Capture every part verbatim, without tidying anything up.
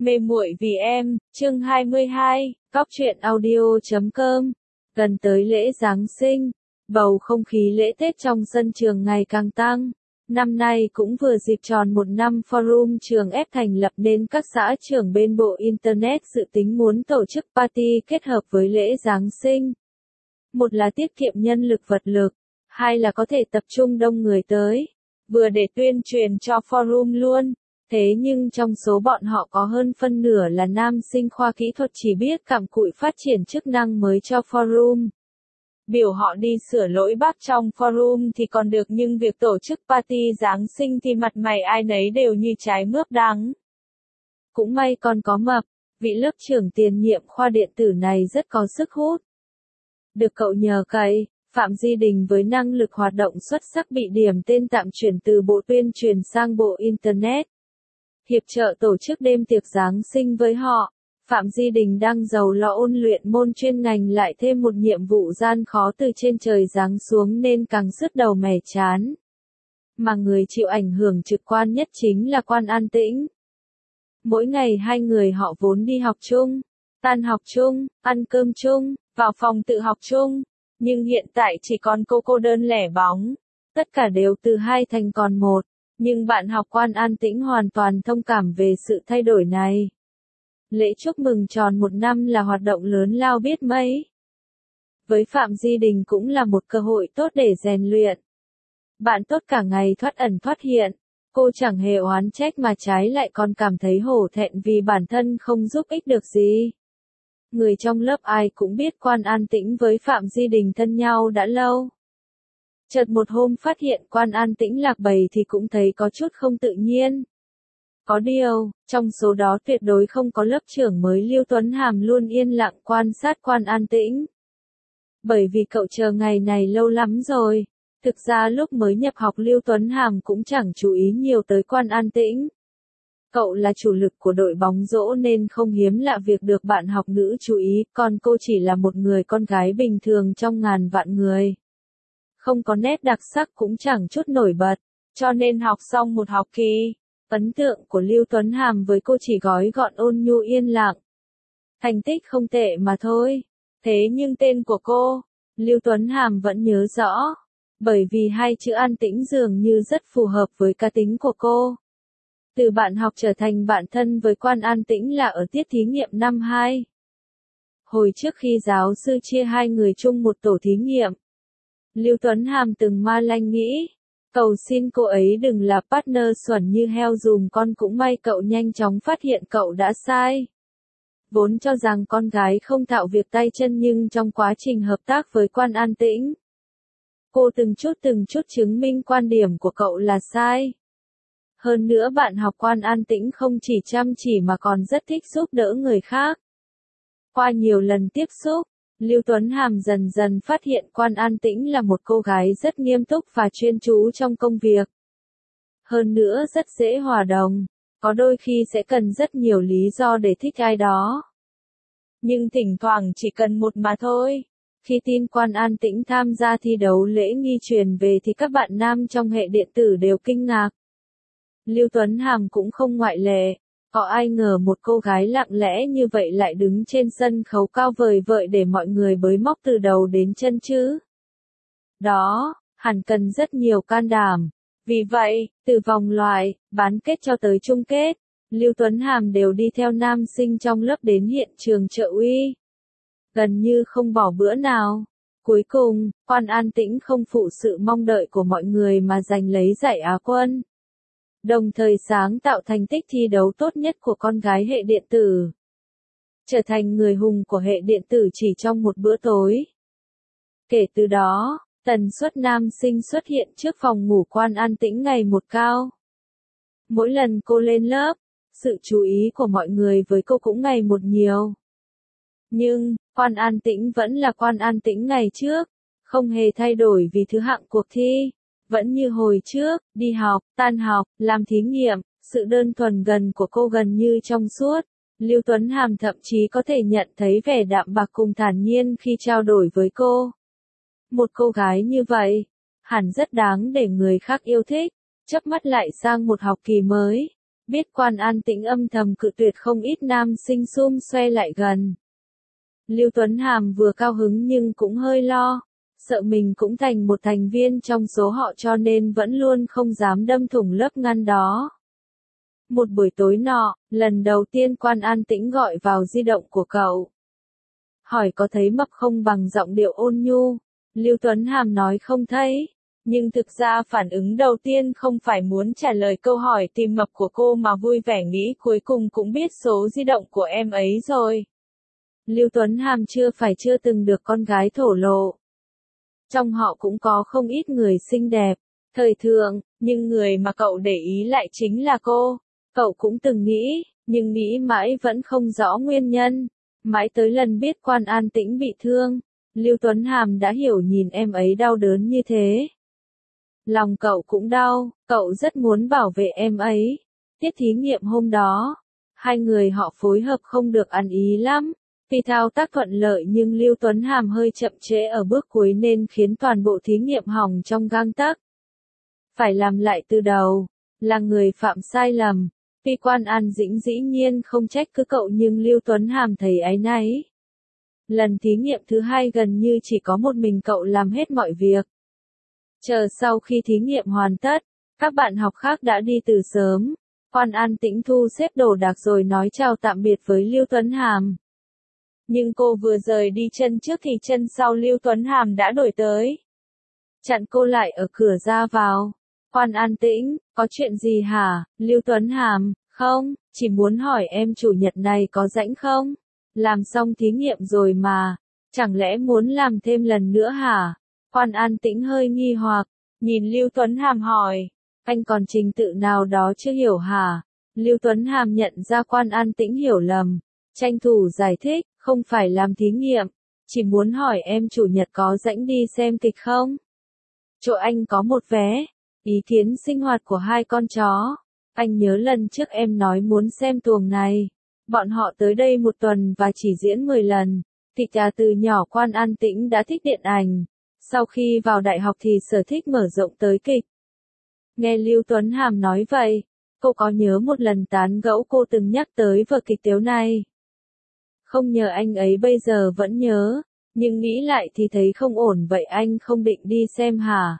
Mê muội vì em, chương hai mươi hai, cóc truyện audio chấm com. Gần tới lễ Giáng sinh, bầu không khí lễ Tết trong sân trường ngày càng tăng. Năm nay cũng vừa dịp tròn một năm forum trường ép thành lập nên các xã trưởng bên Bộ Internet dự tính muốn tổ chức party kết hợp với lễ Giáng sinh. Một là tiết kiệm nhân lực vật lực, hai là có thể tập trung đông người tới, vừa để tuyên truyền cho forum luôn. Thế nhưng trong số bọn họ có hơn phân nửa là nam sinh khoa kỹ thuật chỉ biết cặm cụi phát triển chức năng mới cho forum. Biểu họ đi sửa lỗi bug trong forum thì còn được, nhưng việc tổ chức party Giáng sinh thì mặt mày ai nấy đều như trái mướp đắng. Cũng may còn có Mập, vị lớp trưởng tiền nhiệm khoa điện tử này rất có sức hút. Được cậu nhờ cậy, Phạm Di Đình với năng lực hoạt động xuất sắc bị điểm tên tạm chuyển từ Bộ Tuyên truyền sang Bộ Internet. Hiệp trợ tổ chức đêm tiệc Giáng sinh với họ, Phạm Di Đình đang giàu lo ôn luyện môn chuyên ngành lại thêm một nhiệm vụ gian khó từ trên trời giáng xuống nên càng sứt đầu mẻ chán. Mà người chịu ảnh hưởng trực quan nhất chính là Quan An Tĩnh. Mỗi ngày hai người họ vốn đi học chung, tan học chung, ăn cơm chung, vào phòng tự học chung, nhưng hiện tại chỉ còn cô cô đơn lẻ bóng. Tất cả đều từ hai thành còn một. Nhưng bạn học Quan An Tĩnh hoàn toàn thông cảm về sự thay đổi này. Lễ chúc mừng tròn một năm là hoạt động lớn lao biết mấy. Với Phạm Di Đình cũng là một cơ hội tốt để rèn luyện. Bạn tốt cả ngày thoát ẩn thoát hiện, cô chẳng hề oán trách mà trái lại còn cảm thấy hổ thẹn vì bản thân không giúp ích được gì. Người trong lớp ai cũng biết Quan An Tĩnh với Phạm Di Đình thân nhau đã lâu. Chợt một hôm phát hiện Quan An Tĩnh lạc bầy thì cũng thấy có chút không tự nhiên. Có điều, trong số đó tuyệt đối không có lớp trưởng mới Lưu Tuấn Hàm luôn yên lặng quan sát Quan An Tĩnh. Bởi vì cậu chờ ngày này lâu lắm rồi. Thực ra lúc mới nhập học Lưu Tuấn Hàm cũng chẳng chú ý nhiều tới Quan An Tĩnh. Cậu là chủ lực của đội bóng rổ nên không hiếm lạ việc được bạn học nữ chú ý, còn cô chỉ là một người con gái bình thường trong ngàn vạn người. Không có nét đặc sắc cũng chẳng chút nổi bật, cho nên học xong một học kỳ, ấn tượng của Lưu Tuấn Hàm với cô chỉ gói gọn ôn nhu yên lặng. Thành tích không tệ mà thôi, thế nhưng tên của cô, Lưu Tuấn Hàm vẫn nhớ rõ, bởi vì hai chữ An Tĩnh dường như rất phù hợp với cá tính của cô. Từ bạn học trở thành bạn thân với Quan An Tĩnh là ở tiết thí nghiệm năm hai. Hồi trước khi giáo sư chia hai người chung một tổ thí nghiệm, Lưu Tuấn Hàm từng ma lanh nghĩ, cầu xin cô ấy đừng là partner xuẩn như heo dùm con, cũng may cậu nhanh chóng phát hiện cậu đã sai. Vốn cho rằng con gái không thạo việc tay chân nhưng trong quá trình hợp tác với Quan An Tĩnh, cô từng chút từng chút chứng minh quan điểm của cậu là sai. Hơn nữa bạn học Quan An Tĩnh không chỉ chăm chỉ mà còn rất thích giúp đỡ người khác. Qua nhiều lần tiếp xúc, Lưu Tuấn Hàm dần dần phát hiện Quan An Tĩnh là một cô gái rất nghiêm túc và chuyên chú trong công việc. Hơn nữa rất dễ hòa đồng, có đôi khi sẽ cần rất nhiều lý do để thích ai đó. Nhưng thỉnh thoảng chỉ cần một mà thôi. Khi tin Quan An Tĩnh tham gia thi đấu lễ nghi truyền về thì các bạn nam trong hệ điện tử đều kinh ngạc. Lưu Tuấn Hàm cũng không ngoại lệ. Có ai ngờ một cô gái lặng lẽ như vậy lại đứng trên sân khấu cao vời vợi để mọi người bới móc từ đầu đến chân chứ. Đó, hẳn cần rất nhiều can đảm. Vì vậy, từ vòng loại, bán kết cho tới chung kết, Lưu Tuấn Hàm đều đi theo nam sinh trong lớp đến hiện trường trợ uy. Gần như không bỏ bữa nào. Cuối cùng, Quan An Tĩnh không phụ sự mong đợi của mọi người mà giành lấy giải Á quân. Đồng thời sáng tạo thành tích thi đấu tốt nhất của con gái hệ điện tử. Trở thành người hùng của hệ điện tử chỉ trong một bữa tối. Kể từ đó, tần suất nam sinh xuất hiện trước phòng ngủ Quan An Tĩnh ngày một cao. Mỗi lần cô lên lớp, sự chú ý của mọi người với cô cũng ngày một nhiều. Nhưng, Quan An Tĩnh vẫn là Quan An Tĩnh ngày trước, không hề thay đổi vì thứ hạng cuộc thi. Vẫn như hồi trước, đi học, tan học, làm thí nghiệm, sự đơn thuần gần của cô gần như trong suốt. Lưu Tuấn Hàm thậm chí có thể nhận thấy vẻ đạm bạc cùng thản nhiên khi trao đổi với cô. Một cô gái như vậy, hẳn rất đáng để người khác yêu thích. Chớp mắt lại sang một học kỳ mới. Biết Quan An Tĩnh âm thầm cự tuyệt không ít nam sinh xum xoe lại gần. Lưu Tuấn Hàm vừa cao hứng nhưng cũng hơi lo, sợ mình cũng thành một thành viên trong số họ cho nên vẫn luôn không dám đâm thủng lớp ngăn đó. Một buổi tối nọ, lần đầu tiên Quan An Tĩnh gọi vào di động của cậu. Hỏi có thấy mập không bằng giọng điệu ôn nhu. Lưu Tuấn Hàm nói không thấy. Nhưng thực ra phản ứng đầu tiên không phải muốn trả lời câu hỏi tìm mập của cô mà vui vẻ nghĩ cuối cùng cũng biết số di động của em ấy rồi. Lưu Tuấn Hàm chưa phải chưa từng được con gái thổ lộ. Trong họ cũng có không ít người xinh đẹp, thời thượng, nhưng người mà cậu để ý lại chính là cô. Cậu cũng từng nghĩ, nhưng nghĩ mãi vẫn không rõ nguyên nhân. Mãi tới lần biết Quan An Tĩnh bị thương, Lưu Tuấn Hàm đã hiểu nhìn em ấy đau đớn như thế. Lòng cậu cũng đau, cậu rất muốn bảo vệ em ấy. Tiết thí nghiệm hôm đó, hai người họ phối hợp không được ăn ý lắm. Vì thao tác thuận lợi nhưng Lưu Tuấn Hàm hơi chậm trễ ở bước cuối nên khiến toàn bộ thí nghiệm hỏng trong gang tấc. Phải làm lại từ đầu, là người phạm sai lầm. Tuy Quan An Dĩnh dĩ nhiên không trách cứ cậu nhưng Lưu Tuấn Hàm thấy áy náy. Lần thí nghiệm thứ hai gần như chỉ có một mình cậu làm hết mọi việc. Chờ sau khi thí nghiệm hoàn tất, các bạn học khác đã đi từ sớm. Quan An Tĩnh thu xếp đồ đạc rồi nói chào tạm biệt với Lưu Tuấn Hàm. Nhưng cô vừa rời đi chân trước thì chân sau Lưu Tuấn Hàm đã đổi tới. Chặn cô lại ở cửa ra vào. Quan An Tĩnh, có chuyện gì hả? Lưu Tuấn Hàm, không, chỉ muốn hỏi em chủ nhật này có rảnh không? Làm xong thí nghiệm rồi mà, chẳng lẽ muốn làm thêm lần nữa hả? Quan An Tĩnh hơi nghi hoặc, nhìn Lưu Tuấn Hàm hỏi, anh còn trình tự nào đó chưa hiểu hả? Lưu Tuấn Hàm nhận ra Quan An Tĩnh hiểu lầm, tranh thủ giải thích, không phải làm thí nghiệm, chỉ muốn hỏi em chủ nhật có rảnh đi xem kịch không? Chỗ anh có một vé. Ý kiến sinh hoạt của hai con chó. Anh nhớ lần trước em nói muốn xem tuồng này. Bọn họ tới đây một tuần và chỉ diễn mười lần. Kịch à từ nhỏ Quan An Tĩnh đã thích điện ảnh. Sau khi vào đại học thì sở thích mở rộng tới kịch. Nghe Lưu Tuấn Hàm nói vậy, cô có nhớ một lần tán gẫu cô từng nhắc tới vở kịch Tiếu này. Không nhờ anh ấy bây giờ vẫn nhớ, nhưng nghĩ lại thì thấy không ổn vậy anh không định đi xem hả?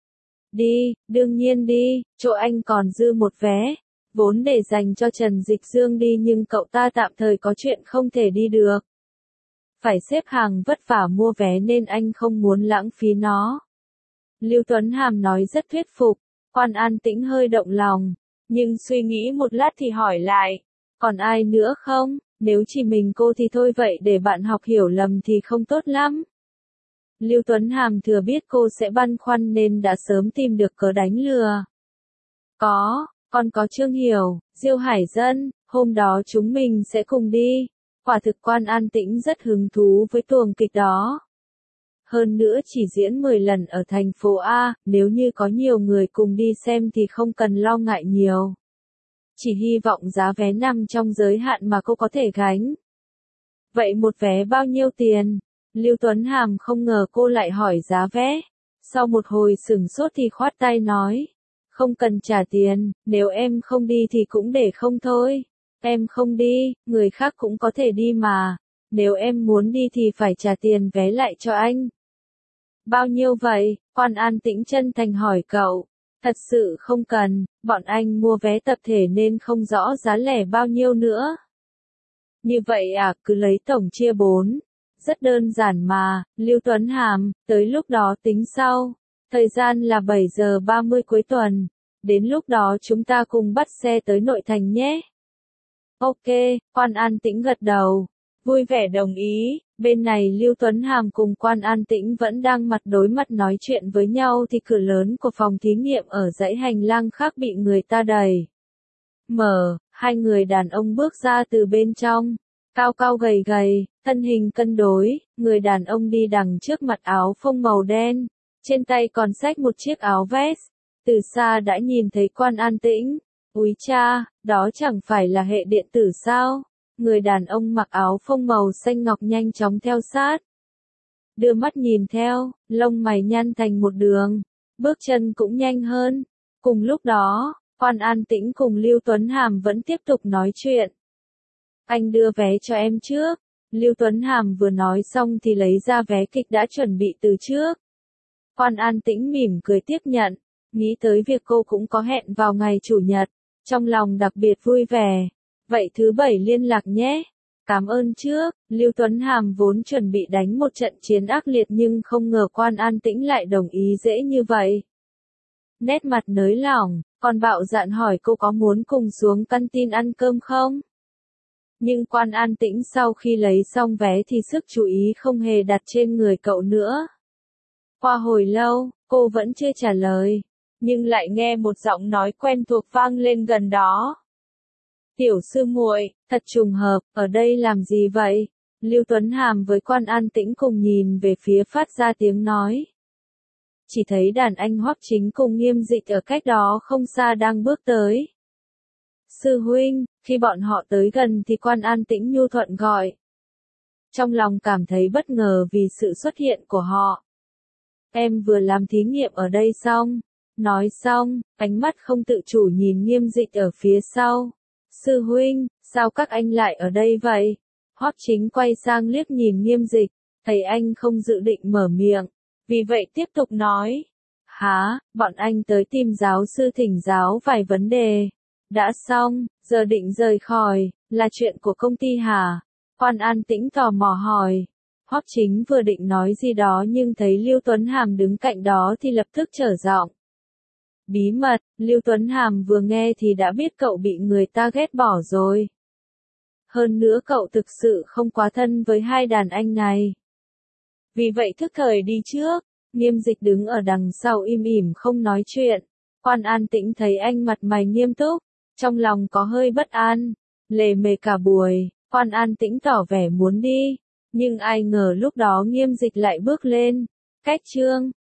Đi, đương nhiên đi, chỗ anh còn dư một vé, vốn để dành cho Trần Dịch Dương đi nhưng cậu ta tạm thời có chuyện không thể đi được. Phải xếp hàng vất vả mua vé nên anh không muốn lãng phí nó. Lưu Tuấn Hàm nói rất thuyết phục, Quan An Tĩnh hơi động lòng, nhưng suy nghĩ một lát thì hỏi lại, còn ai nữa không? Nếu chỉ mình cô thì thôi vậy để bạn học hiểu lầm thì không tốt lắm. Lưu Tuấn Hàm thừa biết cô sẽ băn khoăn nên đã sớm tìm được cớ đánh lừa. Có, còn có Trương Hiểu, Diêu Hải Dân, hôm đó chúng mình sẽ cùng đi. Quả thực Quan An Tĩnh rất hứng thú với tuồng kịch đó. Hơn nữa chỉ diễn mười lần ở thành phố A, nếu như có nhiều người cùng đi xem thì không cần lo ngại nhiều. Chỉ hy vọng giá vé nằm trong giới hạn mà cô có thể gánh. Vậy một vé bao nhiêu tiền? Lưu Tuấn Hàm không ngờ cô lại hỏi giá vé. Sau một hồi sửng sốt thì khoát tay nói. Không cần trả tiền, nếu em không đi thì cũng để không thôi. Em không đi, người khác cũng có thể đi mà. Nếu em muốn đi thì phải trả tiền vé lại cho anh. Bao nhiêu vậy? Quan An Tĩnh chân thành hỏi cậu. Thật sự không cần, bọn anh mua vé tập thể nên không rõ giá lẻ bao nhiêu nữa. Như vậy à, cứ lấy tổng chia bốn. Rất đơn giản mà, Lưu Tuấn Hàm, tới lúc đó tính sau. Thời gian là bảy giờ ba mươi cuối tuần. Đến lúc đó chúng ta cùng bắt xe tới nội thành nhé. Ok, Quan An Tĩnh gật đầu. Vui vẻ đồng ý, bên này Lưu Tuấn Hàm cùng Quan An Tĩnh vẫn đang mặt đối mặt nói chuyện với nhau thì cửa lớn của phòng thí nghiệm ở dãy hành lang khác bị người ta đẩy. Mở, hai người đàn ông bước ra từ bên trong. Cao cao gầy gầy, thân hình cân đối, người đàn ông đi đằng trước mặc áo phông màu đen, trên tay còn xách một chiếc áo vest. Từ xa đã nhìn thấy Quan An Tĩnh. Úi cha, đó chẳng phải là hệ điện tử sao? Người đàn ông mặc áo phông màu xanh ngọc nhanh chóng theo sát. Đưa mắt nhìn theo, lông mày nhăn thành một đường, bước chân cũng nhanh hơn. Cùng lúc đó, Quan An Tĩnh cùng Lưu Tuấn Hàm vẫn tiếp tục nói chuyện. Anh đưa vé cho em trước. Lưu Tuấn Hàm vừa nói xong thì lấy ra vé kịch đã chuẩn bị từ trước. Quan An Tĩnh mỉm cười tiếp nhận, nghĩ tới việc cô cũng có hẹn vào ngày chủ nhật, trong lòng đặc biệt vui vẻ. Vậy thứ bảy liên lạc nhé. Cảm ơn trước. Lưu Tuấn Hàm vốn chuẩn bị đánh một trận chiến ác liệt nhưng không ngờ Quan An Tĩnh lại đồng ý dễ như vậy. Nét mặt nới lỏng, còn bạo dạn hỏi cô có muốn cùng xuống căn tin ăn cơm không? Nhưng Quan An Tĩnh sau khi lấy xong vé thì sức chú ý không hề đặt trên người cậu nữa. Qua hồi lâu, cô vẫn chưa trả lời, nhưng lại nghe một giọng nói quen thuộc vang lên gần đó. Tiểu sư muội, thật trùng hợp, ở đây làm gì vậy? Lưu Tuấn Hàm với Quan An Tĩnh cùng nhìn về phía phát ra tiếng nói. Chỉ thấy đàn anh Hoắc Chính cùng Nghiêm Dịch ở cách đó không xa đang bước tới. Sư huynh, khi bọn họ tới gần thì Quan An Tĩnh nhu thuận gọi. Trong lòng cảm thấy bất ngờ vì sự xuất hiện của họ. Em vừa làm thí nghiệm ở đây xong. Nói xong, ánh mắt không tự chủ nhìn Nghiêm Dịch ở phía sau. Sư huynh, sao các anh lại ở đây vậy? Hoắc Chính quay sang liếc nhìn Nghiêm Dịch, thấy anh không dự định mở miệng, vì vậy tiếp tục nói. Hả, bọn anh tới tìm giáo sư thỉnh giáo vài vấn đề. Đã xong, giờ định rời khỏi, là chuyện của công ty hả? Quan An Tĩnh tò mò hỏi. Hoắc Chính vừa định nói gì đó nhưng thấy Lưu Tuấn Hàm đứng cạnh đó thì lập tức trở giọng. Bí mật, Lưu Tuấn Hàm vừa nghe thì đã biết cậu bị người ta ghét bỏ rồi. Hơn nữa cậu thực sự không quá thân với hai đàn anh này. Vì vậy thức thời đi trước. Nghiêm Dịch đứng ở đằng sau im ỉm không nói chuyện. Quan An Tĩnh thấy anh mặt mày nghiêm túc, trong lòng có hơi bất an. Lề mề cả buổi, Quan An Tĩnh tỏ vẻ muốn đi, nhưng ai ngờ lúc đó Nghiêm Dịch lại bước lên. Cách chương